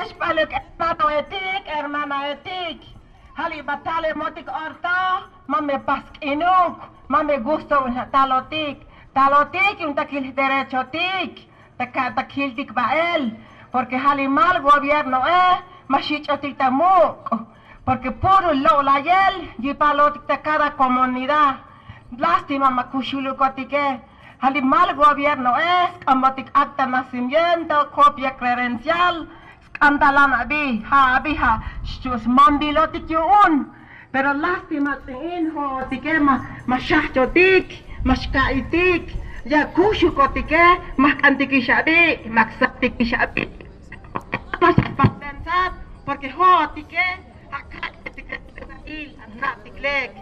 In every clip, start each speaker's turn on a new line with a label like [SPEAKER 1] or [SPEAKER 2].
[SPEAKER 1] Ishpaluk hermano etik, hermana etik. Hali batale motik orta, mame paskinuk, mame gusto talotik. Talotik yung takil derecho tik, takil tik bael. Porque hali mal gobierno mashichotik tamuk. Porque puro lo la yel, y palotik de cada comunidad. Lástima makushulukotique. Hali mal gobierno amatik acta nacimiento, copia credencial. Andalan abi ha shus mambilotik yun. Pero lástima tingin ho tike masyahchotik, maskaitik. Ya kushukotique, makantiki shabi, maksatiki shabi. Mas patensat, porque ho tike hakatik il anatiklek.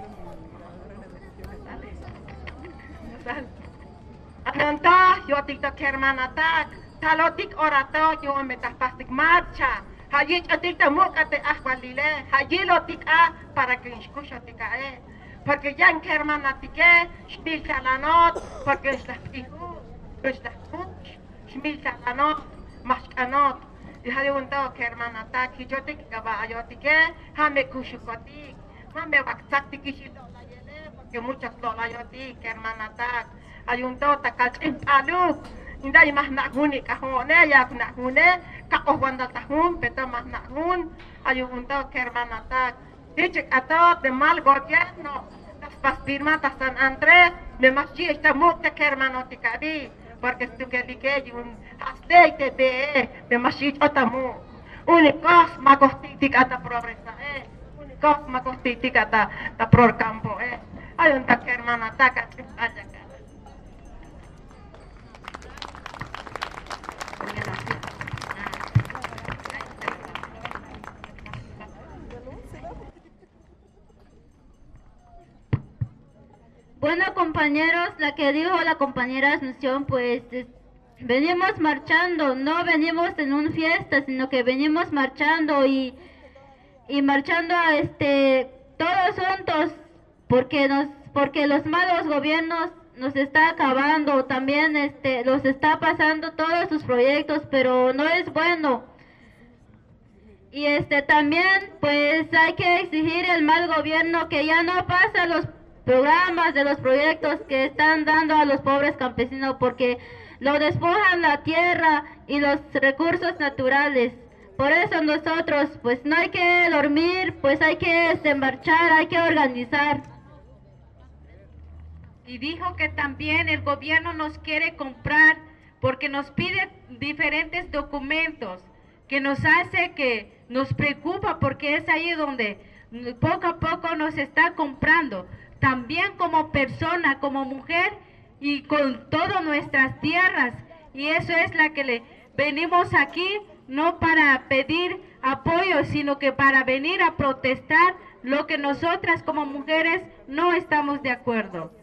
[SPEAKER 1] Ananta yo tiktok hermanatak. Talotik orato yo metapastik marcha. Hayi atikta mukate ahwalile. Hayi lotik para que escucha tika Porque ya en hermanatike, shmil salanot, porque es la fijo, es la fuch, shmil salanot, maskanot. Y hayi unto hermanatak, yo tik gaba yo tike, hame kushukotik, hame waksatik ishito la yele, porque muchas lola yo tik hermanatak. Ayunto takachim aluk. Hindi mahnahuni kahone, yak nahune, kakowanda tahun, peto mahnahun, ayunto kermanatak. Dichik ato de mal gobierno, tas paspirma tas San Andrés, me maschi esta mukta kermanotikabi, porque stukelike yun hasleite be, me maschi otamu. Unikos makostitik ata progresa unikos makostitik ata pror campo Ayunto kermanatak achim ajak.
[SPEAKER 2] Bueno, compañeros, la que dijo la compañera Asunción, pues venimos marchando, no venimos en una fiesta, sino que venimos marchando y marchando todos juntos, porque los malos gobiernos nos está acabando, también los está pasando todos sus proyectos, pero no es bueno. Y también pues hay que exigir al mal gobierno que ya no pasa los programas de los proyectos que están dando a los pobres campesinos, porque lo despojan la tierra y los recursos naturales. Por eso nosotros pues no hay que dormir, pues hay que marchar, hay que organizar.
[SPEAKER 3] Y dijo que también el gobierno nos quiere comprar porque nos pide diferentes documentos, que nos hace que nos preocupa, porque es ahí donde poco a poco nos está comprando. También como persona, como mujer y con todas nuestras tierras. Y eso es la que le venimos aquí, no para pedir apoyo, sino que para venir a protestar lo que nosotras como mujeres no estamos de acuerdo.